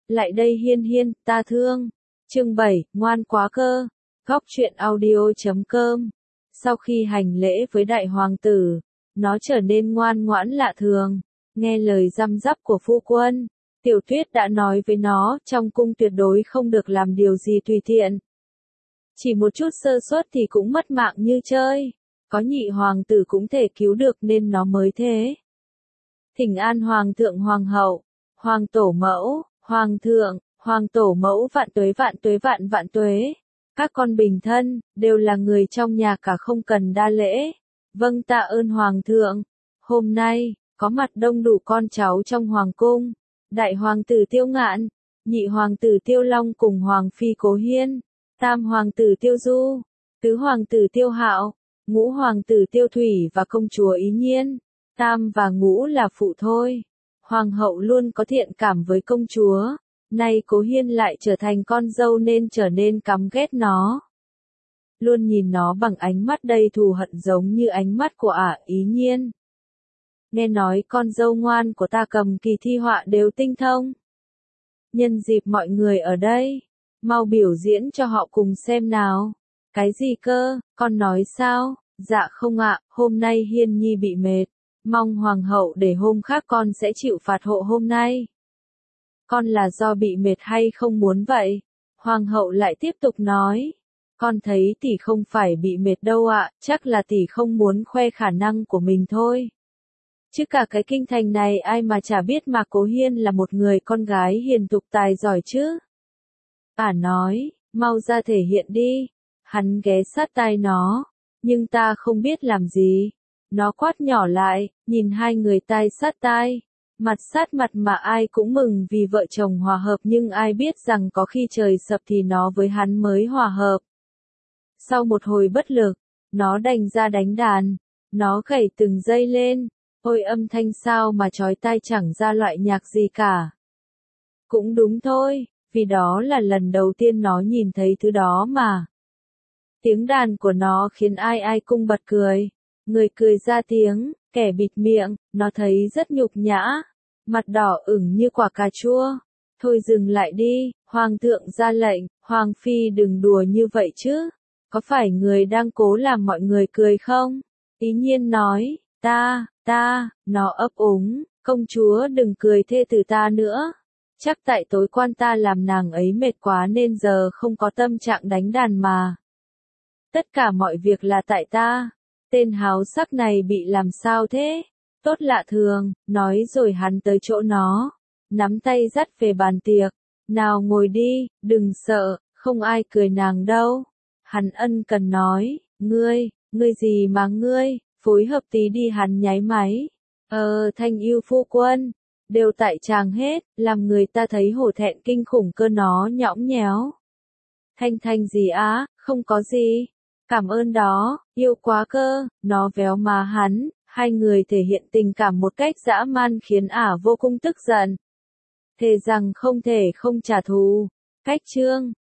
lại đây Hiên Hiên, ta thương. Chương 7, ngoan quá cơ. Góc truyện audio.com. Sau khi hành lễ với đại hoàng tử, nó trở nên ngoan ngoãn lạ thường, nghe lời răm rắp của phu quân. Tiểu Tuyết đã nói với nó, trong cung tuyệt đối không được làm điều gì tùy tiện. Chỉ một chút sơ suất thì cũng mất mạng như chơi. Có nhị hoàng tử cũng thể cứu được nên nó mới thế. Thỉnh an hoàng thượng hoàng hậu, hoàng tổ mẫu, hoàng thượng, hoàng tổ mẫu vạn tuế vạn tuế vạn vạn tuế. Các con bình thân, đều là người trong nhà cả không cần đa lễ. Vâng tạ ơn hoàng thượng. Hôm nay, có mặt đông đủ con cháu trong hoàng cung. Đại hoàng tử Tiêu Ngạn, nhị hoàng tử Tiêu Long cùng hoàng phi Cố Hiên, tam hoàng tử Tiêu Du, tứ hoàng tử Tiêu Hạo, ngũ hoàng tử Tiêu Thủy và công chúa Ý Nhiên. Tam và ngũ là phụ thôi. Hoàng hậu luôn có thiện cảm với công chúa. Nay Cố Hiên lại trở thành con dâu nên trở nên căm ghét nó. Luôn nhìn nó bằng ánh mắt đầy thù hận giống như ánh mắt của Ý Nhiên. Nghe nói con dâu ngoan của ta cầm kỳ thi họa đều tinh thông. Nhân dịp mọi người ở đây, mau biểu diễn cho họ cùng xem nào. Cái gì cơ, con nói sao? Dạ không ạ, hôm nay Hiên Nhi bị mệt. Mong hoàng hậu để hôm khác con sẽ chịu phạt hộ hôm nay. Con là do bị mệt hay không muốn vậy? Hoàng hậu lại tiếp tục nói. Con thấy tỷ không phải bị mệt đâu ạ, chắc là tỷ không muốn khoe khả năng của mình thôi. Chứ cả cái kinh thành này ai mà chả biết mà Cố Hiên là một người con gái hiền thục tài giỏi chứ. Nói, mau ra thể hiện đi. Hắn ghé sát tai nó. Nhưng ta không biết làm gì. Nó quát nhỏ lại, nhìn hai người tai sát tai. Mặt sát mặt mà ai cũng mừng vì vợ chồng hòa hợp nhưng ai biết rằng có khi trời sập thì nó với hắn mới hòa hợp. Sau một hồi bất lực, nó đành ra đánh đàn. Nó gảy từng giây lên. Ôi âm thanh sao mà chói tai chẳng ra loại nhạc gì cả. Cũng đúng thôi, vì đó là lần đầu tiên nó nhìn thấy thứ đó mà. Tiếng đàn của nó khiến ai ai cũng bật cười. Người cười ra tiếng, kẻ bịt miệng, nó thấy rất nhục nhã. Mặt đỏ ửng như quả cà chua. Thôi dừng lại đi, hoàng thượng ra lệnh, hoàng phi đừng đùa như vậy chứ. Có phải người đang cố làm mọi người cười không? Ý Nhiên nói, nó ấp úng, công chúa đừng cười thê từ ta nữa. Chắc tại tối quan ta làm nàng ấy mệt quá nên giờ không có tâm trạng đánh đàn mà. Tất cả mọi việc là tại ta. Tên háo sắc này bị làm sao thế? Tốt lạ thường, nói rồi hắn tới chỗ nó. Nắm tay dắt về bàn tiệc. Nào ngồi đi, đừng sợ, không ai cười nàng đâu. Hắn ân cần nói, ngươi gì mà ngươi, phối hợp tí đi hắn nháy máy. Thanh yêu phu quân, đều tại chàng hết, làm người ta thấy hổ thẹn kinh khủng cơ nó nhõng nhẽo. Thanh gì á, không có gì. Cảm ơn đó, yêu quá cơ, nó véo má hắn, hai người thể hiện tình cảm một cách dã man khiến vô cùng tức giận. Thề rằng không thể không trả thù. Cách chương